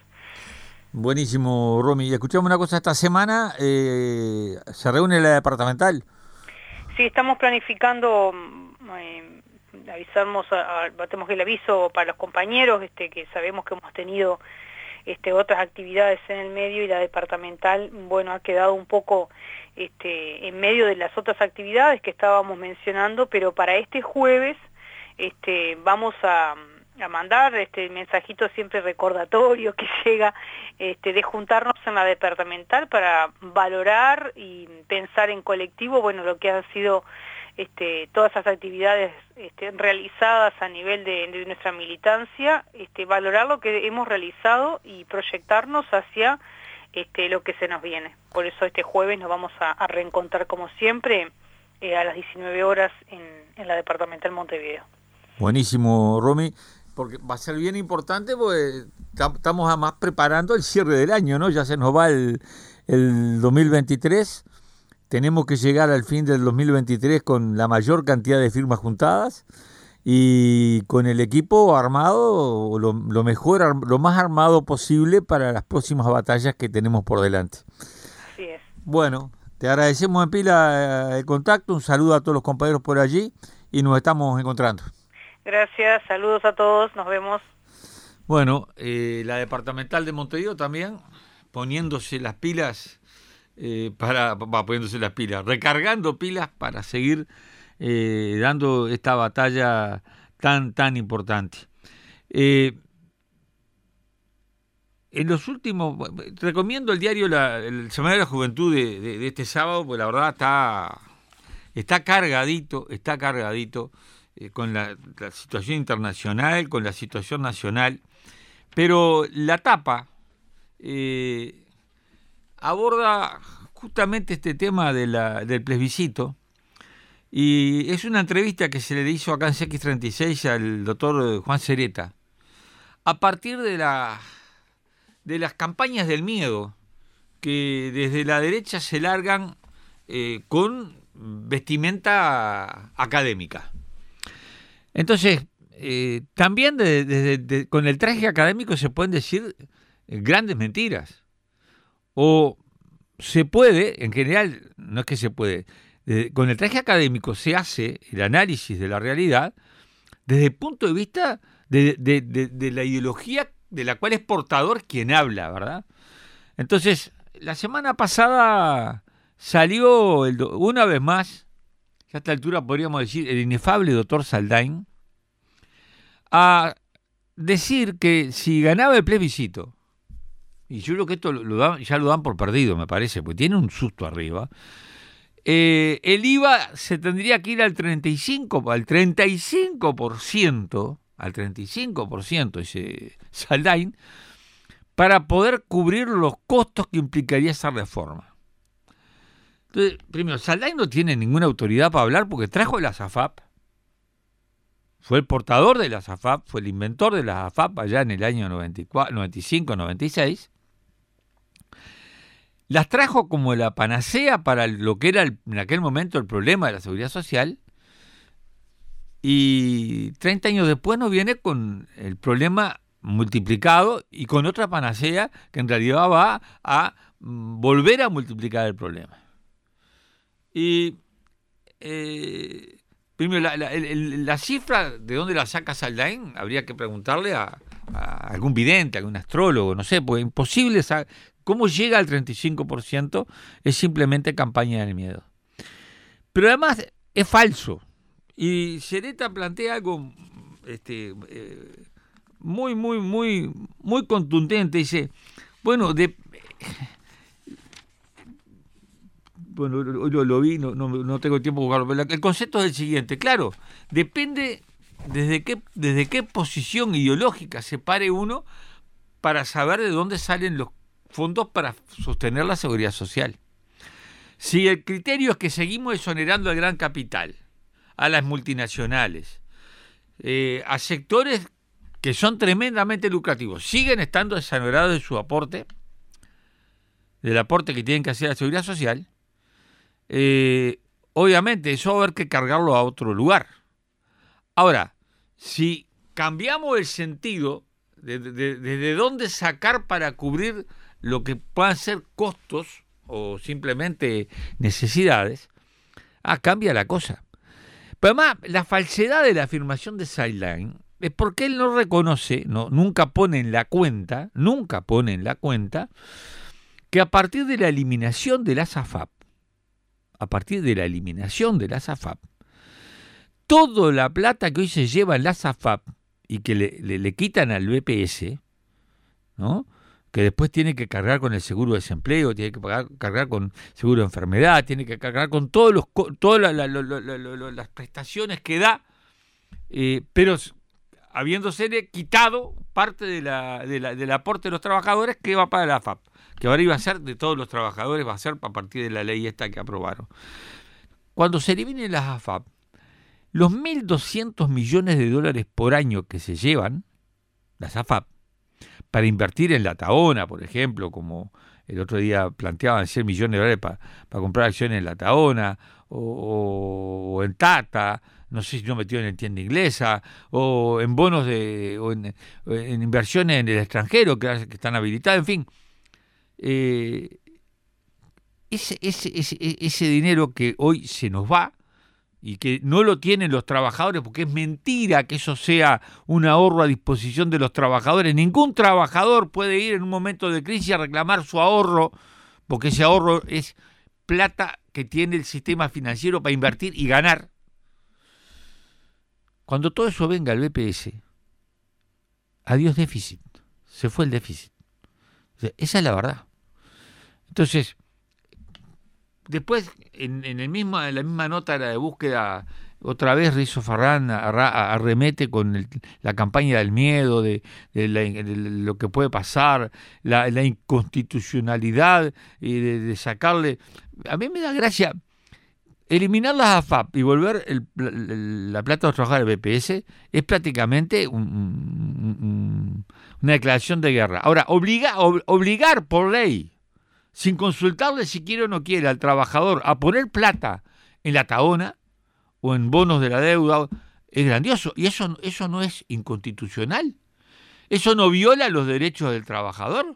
C: Buenísimo, Romy. Y escuchamos una cosa, esta semana eh, se reúne la departamental.
G: Sí, estamos planificando, eh, avisamos, a, a, tenemos el aviso para los compañeros, este, que sabemos que hemos tenido este, otras actividades en el medio, y la departamental, bueno, ha quedado un poco este, en medio de las otras actividades que estábamos mencionando, pero para este jueves este, vamos a, a mandar este mensajito siempre recordatorio que llega este, de juntarnos en la departamental para valorar y pensar en colectivo, bueno, lo que han sido Este, todas esas actividades este, realizadas a nivel de, de nuestra militancia, este, valorar lo que hemos realizado y proyectarnos hacia este, lo que se nos viene. Por eso este jueves nos vamos a, a reencontrar como siempre eh, a las diecinueve horas en, en la departamental Montevideo.
C: Buenísimo, Romy, porque va a ser bien importante porque estamos además preparando el cierre del año, ¿no? Ya se nos va el, el dos mil veintitrés. Tenemos que llegar al fin del dos mil veintitrés con la mayor cantidad de firmas juntadas y con el equipo armado, lo, lo mejor, lo más armado posible para las próximas batallas que tenemos por delante.
G: Así es.
C: Bueno, Te agradecemos en pila el contacto, un saludo a todos los compañeros por allí y nos estamos encontrando.
G: Gracias, saludos a todos, nos vemos.
C: Bueno, eh, la departamental de Montevideo también poniéndose las pilas, eh, para, va, poniéndose las pilas, recargando pilas para seguir eh, dando esta batalla tan, tan importante. Eh, En los últimos, recomiendo el diario, la, el Semanario de la Juventud de, de, de este sábado, porque la verdad está, está cargadito, está cargadito eh, con la, la situación internacional, con la situación nacional, pero la tapa eh, aborda justamente este tema de la, del plebiscito, y es una entrevista que se le hizo acá en C X treinta y seis al doctor Juan Cereta, a partir de la... de las campañas del miedo que desde la derecha se largan eh, con vestimenta académica. Entonces, eh, también de, de, de, con el traje académico se pueden decir grandes mentiras. O se puede, en general, no es que se puede, de, con el traje académico se hace el análisis de la realidad desde el punto de vista de, de, de, de la ideología de la cual es portador quien habla, ¿verdad? Entonces, la semana pasada salió el do- una vez más, a esta altura podríamos decir, el inefable doctor Saldain, a decir que si ganaba el plebiscito, y yo creo que esto lo, lo dan, ya lo dan por perdido, me parece, porque tiene un susto arriba, eh, el I V A se tendría que ir al treinta y cinco, al treinta y cinco por ciento, al treinta y cinco por ciento ese Saldain, para poder cubrir los costos que implicaría esa reforma. Entonces, primero, Saldain no tiene ninguna autoridad para hablar porque trajo la ASAFAP, fue el portador de la ASAFAP, fue el inventor de la ASAFAP allá en el año noventa y cuatro, noventa y cinco, noventa y seis, las trajo como la panacea para lo que era el, en aquel momento el problema de la seguridad social. Y treinta años después nos viene con el problema multiplicado y con otra panacea que en realidad va a volver a multiplicar el problema. Y eh, primero, la, la, el, la cifra de dónde la saca Saldain habría que preguntarle a, a algún vidente, a algún astrólogo, no sé, porque es imposible saber cómo llega al treinta y cinco por ciento, es simplemente campaña del miedo. Pero además es falso. Y Cereta plantea algo este, eh, muy, muy, muy, muy contundente. Dice, bueno, de, bueno, lo, lo vi, no, no, no tengo tiempo de buscarlo, pero el concepto es el siguiente. Claro, depende desde qué, desde qué posición ideológica se pare uno para saber de dónde salen los fondos para sostener la seguridad social. Si el criterio es que seguimos exonerando al gran capital, a las multinacionales, eh, a sectores que son tremendamente lucrativos, siguen estando exonerados de su aporte, del aporte que tienen que hacer a la seguridad social, eh, obviamente eso va a haber que cargarlo a otro lugar. Ahora, si cambiamos el sentido de, de, de, de dónde sacar para cubrir lo que puedan ser costos o simplemente necesidades, ah, cambia la cosa. Pero además, la falsedad de la afirmación de Saldain es porque él no reconoce, no, nunca pone en la cuenta, nunca pone en la cuenta, que a partir de la eliminación de la ASAFAP, a partir de la eliminación de la ASAFAP, toda la plata que hoy se lleva en la ASAFAP y que le, le, le quitan al B P S, ¿no?, que después tiene que cargar con el seguro de desempleo, tiene que pagar, cargar con seguro de enfermedad, tiene que cargar con todos los, todas la, la, la, la, la, la, las prestaciones que da, eh, pero habiéndose quitado parte de la, de la, del aporte de los trabajadores que va para la A F A P, que ahora iba a ser de todos los trabajadores, va a ser a partir de la ley esta que aprobaron. Cuando se eliminen las A F A P, los mil doscientos millones de dólares por año que se llevan, las A F A P, para invertir en la Tahona, por ejemplo, como el otro día planteaban cien millones de dólares para, para comprar acciones en la Tahona, o, o, o en Tata, no sé si no metido en tienda inglesa, o en bonos de, o en, en inversiones en el extranjero que, que están habilitadas, en fin. Eh, ese, ese, ese, ese dinero que hoy se nos va y que no lo tienen los trabajadores, porque es mentira que eso sea un ahorro a disposición de los trabajadores. Ningún trabajador puede ir en un momento de crisis a reclamar su ahorro, porque ese ahorro es plata que tiene el sistema financiero para invertir y ganar. Cuando todo eso venga al B P S, adiós déficit, se fue el déficit. O sea, esa es la verdad. Entonces, después, en, en, el mismo, en la misma nota de búsqueda, otra vez Rizo Farrán arremete con el, la campaña del miedo, de, de, la, de lo que puede pasar, la, la inconstitucionalidad, y de, de sacarle... A mí me da gracia... Eliminar las A F A P y volver el, la, la plata de los trabajadores del B P S es prácticamente un, un, un, una declaración de guerra. Ahora, obliga, ob, obligar por ley, sin consultarle si quiere o no quiere al trabajador a poner plata en la tabona o en bonos de la deuda, es grandioso. Y eso, eso no es inconstitucional. Eso no viola los derechos del trabajador.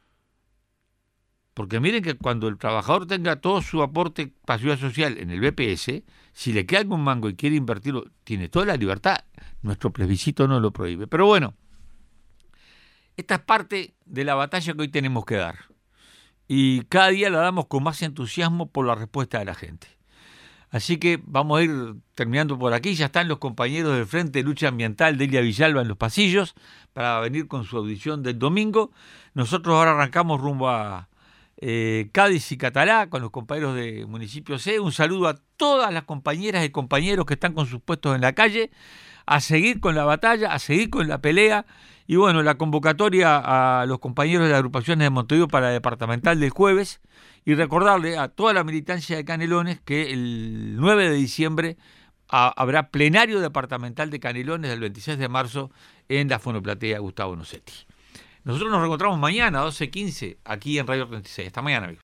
C: Porque miren que cuando el trabajador tenga todo su aporte para seguridad social en el B P S, si le queda algún mango y quiere invertirlo, tiene toda la libertad. Nuestro plebiscito no lo prohíbe. Pero bueno, esta es parte de la batalla que hoy tenemos que dar. Y cada día la damos con más entusiasmo por la respuesta de la gente. Así que vamos a ir terminando por aquí. Ya están los compañeros del Frente de Lucha Ambiental, Delia Villalba, en los pasillos para venir con su audición del domingo. Nosotros ahora arrancamos rumbo a Eh, Cádiz y Catalá con los compañeros de Municipio C. Un saludo a todas las compañeras y compañeros que están con sus puestos en la calle, a seguir con la batalla, a seguir con la pelea. Y bueno, la convocatoria a los compañeros de las agrupaciones de Montevideo para la departamental del jueves, y recordarle a toda la militancia de Canelones que el nueve de diciembre a, habrá plenario departamental de Canelones el veintiséis de marzo en la Fonoplatea Gustavo Nocetti. Nosotros nos reencontramos mañana a doce quince aquí en Radio treinta y seis. Hasta mañana, amigos.